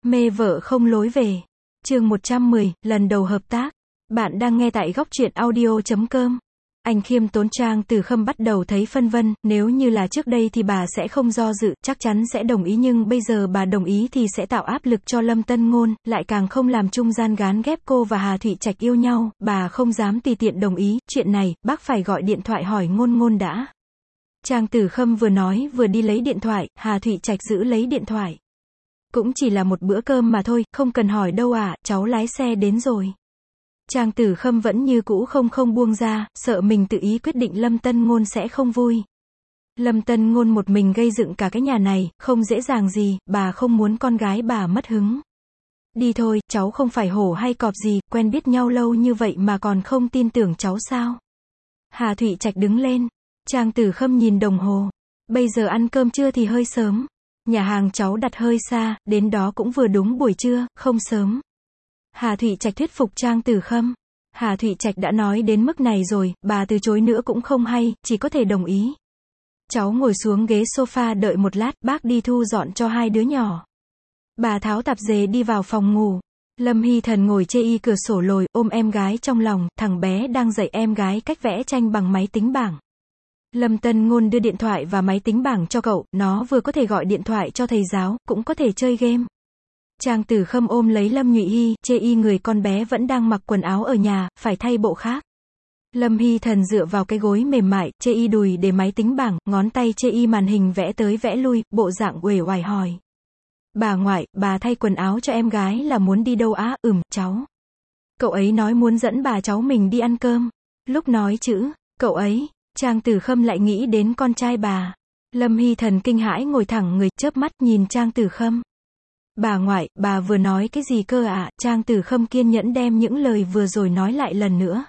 Mê vợ không lối về. Chương 110, lần đầu hợp tác. Bạn đang nghe tại góc truyện audio.com. Anh khiêm tốn Trang Tử Khâm bắt đầu thấy phân vân, nếu như là trước đây thì bà sẽ không do dự, chắc chắn sẽ đồng ý, nhưng bây giờ bà đồng ý thì sẽ tạo áp lực cho Lâm Tân Ngôn, lại càng không làm trung gian gán ghép cô và Hà Thụy Trạch yêu nhau, bà không dám tùy tiện đồng ý, chuyện này, bác phải gọi điện thoại hỏi Ngôn Ngôn đã. Trang Tử Khâm vừa nói vừa đi lấy điện thoại, Hà Thụy Trạch giữ lấy điện thoại. Cũng chỉ là một bữa cơm mà thôi, không cần hỏi đâu ạ, cháu lái xe đến rồi. Trang Tử Khâm vẫn như cũ không buông ra, sợ mình tự ý quyết định Lâm Tân Ngôn sẽ không vui. Lâm Tân Ngôn một mình gây dựng cả cái nhà này, không dễ dàng gì, bà không muốn con gái bà mất hứng. Đi thôi, cháu không phải hổ hay cọp gì, quen biết nhau lâu như vậy mà còn không tin tưởng cháu sao? Hà Thụy Trạch đứng lên. Trang Tử Khâm nhìn đồng hồ. Bây giờ ăn cơm trưa thì hơi sớm. Nhà hàng cháu đặt hơi xa, đến đó cũng vừa đúng buổi trưa, không sớm. Hà Thụy Trạch thuyết phục Trang Tử Khâm. Hà Thụy Trạch đã nói đến mức này rồi, bà từ chối nữa cũng không hay, chỉ có thể đồng ý. Cháu ngồi xuống ghế sofa đợi một lát, bác đi thu dọn cho hai đứa nhỏ. Bà tháo tạp dề đi vào phòng ngủ. Lâm Hy Thần ngồi chê y cửa sổ lồi, ôm em gái trong lòng, thằng bé đang dạy em gái cách vẽ tranh bằng máy tính bảng. Lâm Tân Ngôn đưa điện thoại và máy tính bảng cho cậu, nó vừa có thể gọi điện thoại cho thầy giáo, cũng có thể chơi game. Trang Tử Khâm ôm lấy Lâm Nhụy Hy, chê y người con bé vẫn đang mặc quần áo ở nhà, phải thay bộ khác. Lâm Hy Thần dựa vào cái gối mềm mại, chê y đùi để máy tính bảng, ngón tay chê y màn hình vẽ tới vẽ lui, bộ dạng uể oải hỏi. Bà ngoại, bà thay quần áo cho em gái là muốn đi đâu á? Cháu. Cậu ấy nói muốn dẫn bà cháu mình đi ăn cơm. Lúc nói chữ, cậu ấy, Trang Tử Khâm lại nghĩ đến con trai bà. Lâm Hy Thần kinh hãi ngồi thẳng người, chớp mắt nhìn Trang Tử Khâm. Bà ngoại, bà vừa nói cái gì cơ ạ? Trang Tử Khâm kiên nhẫn đem những lời vừa rồi nói lại lần nữa.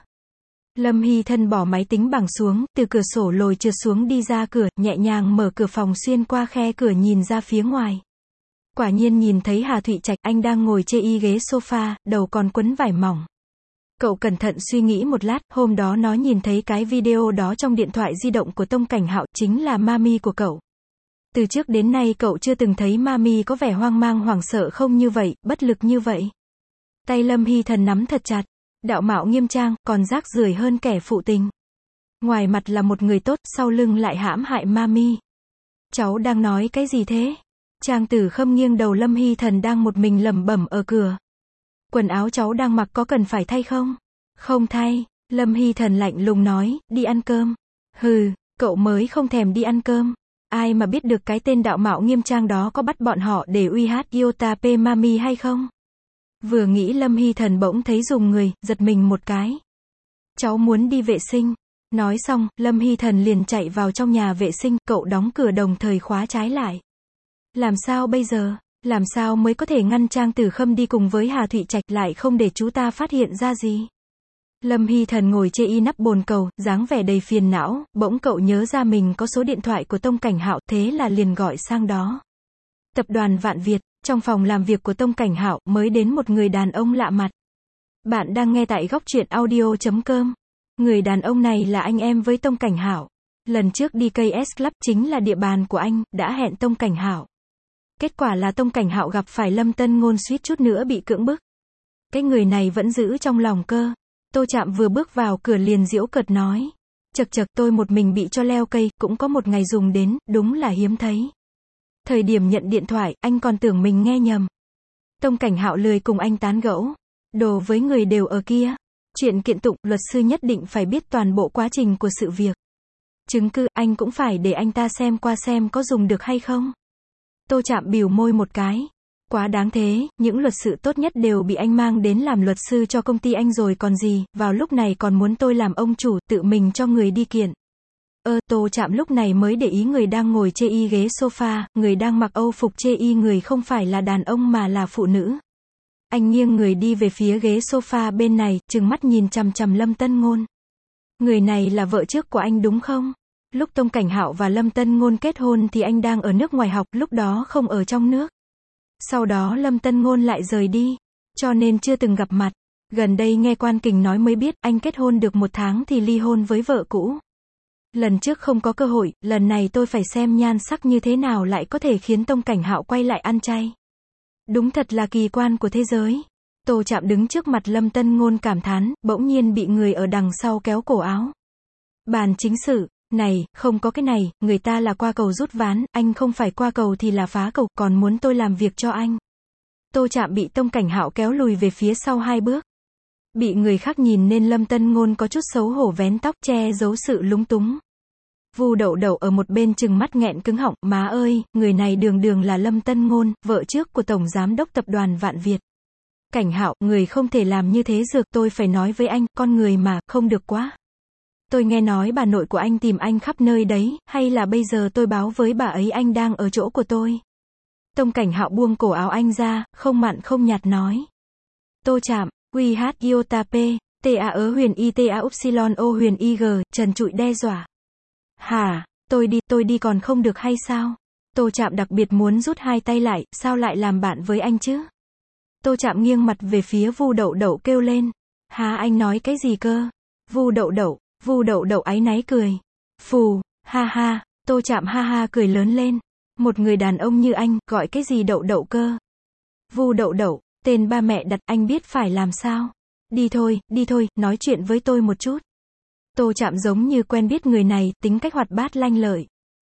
Lâm Hy Thần bỏ máy tính bảng xuống, từ cửa sổ lồi trượt xuống đi ra cửa, nhẹ nhàng mở cửa phòng xuyên qua khe cửa nhìn ra phía ngoài. Quả nhiên nhìn thấy Hà Thụy Trạch, anh đang ngồi chê y ghế sofa, đầu còn quấn vải mỏng. Cậu cẩn thận suy nghĩ một lát, hôm đó nó nhìn thấy cái video đó trong điện thoại di động của Tông Cảnh Hạo, chính là mami của cậu. Từ trước đến nay cậu chưa từng thấy mami có vẻ hoang mang hoảng sợ không như vậy, bất lực như vậy. Tay Lâm Hy Thần nắm thật chặt, đạo mạo nghiêm trang, còn rác rưởi hơn kẻ phụ tình. Ngoài mặt là một người tốt, sau lưng lại hãm hại mami. Cháu đang nói cái gì thế? Trang Tử Khâm nghiêng đầu, Lâm Hy Thần đang một mình lẩm bẩm ở cửa. Quần áo cháu đang mặc có cần phải thay không? Không thay. Lâm Hy Thần lạnh lùng nói, đi ăn cơm. Hừ, cậu mới không thèm đi ăn cơm. Ai mà biết được cái tên đạo mạo nghiêm trang đó có bắt bọn họ để uy hát Iota P Mami hay không? Vừa nghĩ Lâm Hy Thần bỗng thấy rùng người, giật mình một cái. Cháu muốn đi vệ sinh. Nói xong, Lâm Hy Thần liền chạy vào trong nhà vệ sinh, cậu đóng cửa đồng thời khóa trái lại. Làm sao bây giờ? Làm sao mới có thể ngăn Trang Tử Khâm đi cùng với Hà Thụy Trạch lại không để chú ta phát hiện ra gì? Lâm Hy Thần ngồi chê y nắp bồn cầu, dáng vẻ đầy phiền não, bỗng cậu nhớ ra mình có số điện thoại của Tông Cảnh Hạo, thế là liền gọi sang đó. Tập đoàn Vạn Việt, trong phòng làm việc của Tông Cảnh Hạo, mới đến một người đàn ông lạ mặt. Bạn đang nghe tại góc truyện audio.com. Người đàn ông này là anh em với Tông Cảnh Hạo. Lần trước đi KS Club chính là địa bàn của anh, đã hẹn Tông Cảnh Hạo. Kết quả là Tông Cảnh Hạo gặp phải Lâm Tân Ngôn suýt chút nữa bị cưỡng bức. Cái người này vẫn giữ trong lòng cơ. Tô Trạm vừa bước vào cửa liền giễu cợt nói. Chật chật, tôi một mình bị cho leo cây, cũng có một ngày dùng đến, đúng là hiếm thấy. Thời điểm nhận điện thoại, anh còn tưởng mình nghe nhầm. Tông Cảnh Hạo lười cùng anh tán gẫu. Đồ với người đều ở kia. Chuyện kiện tụng, luật sư nhất định phải biết toàn bộ quá trình của sự việc. Chứng cứ, anh cũng phải để anh ta xem qua xem có dùng được hay không. Tô Trạm bỉu môi một cái. Quá đáng thế, những luật sư tốt nhất đều bị anh mang đến làm luật sư cho công ty anh rồi còn gì, vào lúc này còn muốn tôi làm ông chủ, tự mình cho người đi kiện. Tô Trạm lúc này mới để ý người đang ngồi chê y ghế sofa, người đang mặc âu phục chê y người không phải là đàn ông mà là phụ nữ. Anh nghiêng người đi về phía ghế sofa bên này, trừng mắt nhìn chằm chằm Lâm Tân Ngôn. Người này là vợ trước của anh đúng không? Lúc Tông Cảnh Hạo và Lâm Tân Ngôn kết hôn thì anh đang ở nước ngoài học, lúc đó không ở trong nước. Sau đó Lâm Tân Ngôn lại rời đi, cho nên chưa từng gặp mặt. Gần đây nghe Quan Kình nói mới biết, anh kết hôn được 1 tháng thì ly hôn với vợ cũ. Lần trước không có cơ hội, lần này tôi phải xem nhan sắc như thế nào lại có thể khiến Tông Cảnh Hạo quay lại ăn chay. Đúng thật là kỳ quan của thế giới. Tô Trạm đứng trước mặt Lâm Tân Ngôn cảm thán, bỗng nhiên bị người ở đằng sau kéo cổ áo. Bàn chính sự, này, không có cái này, người ta là qua cầu rút ván, anh không phải qua cầu thì là phá cầu, còn muốn tôi làm việc cho anh. Tô Trạm bị Tông Cảnh Hạo kéo lùi về phía sau 2 bước. Bị người khác nhìn nên Lâm Tân Ngôn có chút xấu hổ vén tóc che giấu sự lúng túng. Vu Đậu Đậu ở một bên trừng mắt nghẹn cứng họng, má ơi, người này đường đường là Lâm Tân Ngôn, vợ trước của Tổng Giám đốc Tập đoàn Vạn Việt. Cảnh Hạo, người không thể làm như thế dược, tôi phải nói với anh, con người mà, không được quá. Tôi nghe nói bà nội của anh tìm anh khắp nơi đấy, hay là bây giờ tôi báo với bà ấy anh đang ở chỗ của tôi. Tông Cảnh Hạo buông cổ áo anh ra, không mặn không nhạt nói. Tô Trạm, QH iota P, TA ớ huyền I TA upsilon O huyền IG, trần trụi đe dọa. Hả, tôi đi còn không được hay sao? Tô Trạm đặc biệt muốn rút 2 tay lại, sao lại làm bạn với anh chứ? Tô Trạm nghiêng mặt về phía Vu Đậu Đậu kêu lên. Hả, anh nói cái gì cơ? Vu Đậu Đậu áy náy cười. Phù, ha ha, Tô Trạm ha ha cười lớn lên. Một người đàn ông như anh, gọi cái gì Đậu Đậu cơ? Vu Đậu Đậu, tên ba mẹ đặt, anh biết phải làm sao? Đi thôi, nói chuyện với tôi một chút. Tô Trạm giống như quen biết người này, tính cách hoạt bát lanh lợi.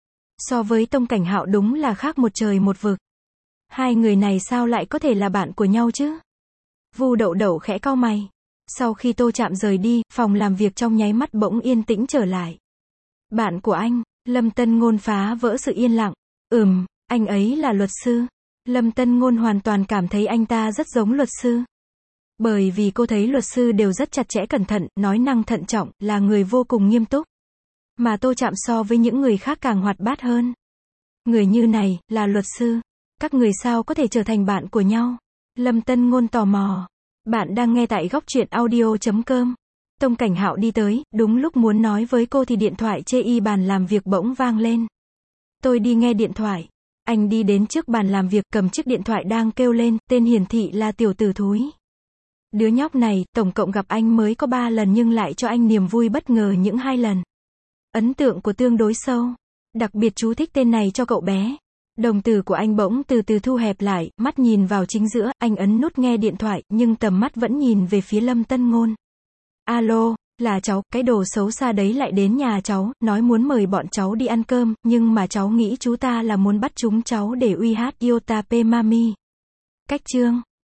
So với Tông Cảnh Hạo đúng là khác một trời một vực. Hai người này sao lại có thể là bạn của nhau chứ? Vu Đậu Đậu khẽ cau mày. Sau khi Tô Trạm rời đi, phòng làm việc trong nháy mắt bỗng yên tĩnh trở lại. Bạn của anh, Lâm Tân Ngôn phá vỡ sự yên lặng. Anh ấy là luật sư. Lâm Tân Ngôn hoàn toàn cảm thấy anh ta rất giống luật sư. Bởi vì cô thấy luật sư đều rất chặt chẽ cẩn thận, nói năng thận trọng, là người vô cùng nghiêm túc. Mà Tô Trạm so với những người khác càng hoạt bát hơn. Người như này, là luật sư. Các người sao có thể trở thành bạn của nhau? Lâm Tân Ngôn tò mò. Bạn đang nghe tại góc truyện audio.com. Tông Cảnh Hạo đi tới, đúng lúc muốn nói với cô thì điện thoại chê y bàn làm việc bỗng vang lên. Tôi đi nghe điện thoại. Anh đi đến trước bàn làm việc, cầm chiếc điện thoại đang kêu lên, tên hiển thị là tiểu tử thúi. Đứa nhóc này, tổng cộng gặp anh mới có 3 lần nhưng lại cho anh niềm vui bất ngờ những 2 lần. Ấn tượng của tương đối sâu. Đặc biệt chú thích tên này cho cậu bé. Đồng tử của anh bỗng từ từ thu hẹp lại, mắt nhìn vào chính giữa, anh ấn nút nghe điện thoại, nhưng tầm mắt vẫn nhìn về phía Lâm Tân Ngôn. Alo, là cháu, cái đồ xấu xa đấy lại đến nhà cháu, nói muốn mời bọn cháu đi ăn cơm, nhưng mà cháu nghĩ chú ta là muốn bắt chúng cháu để uy hát iota p mami. Cách chương.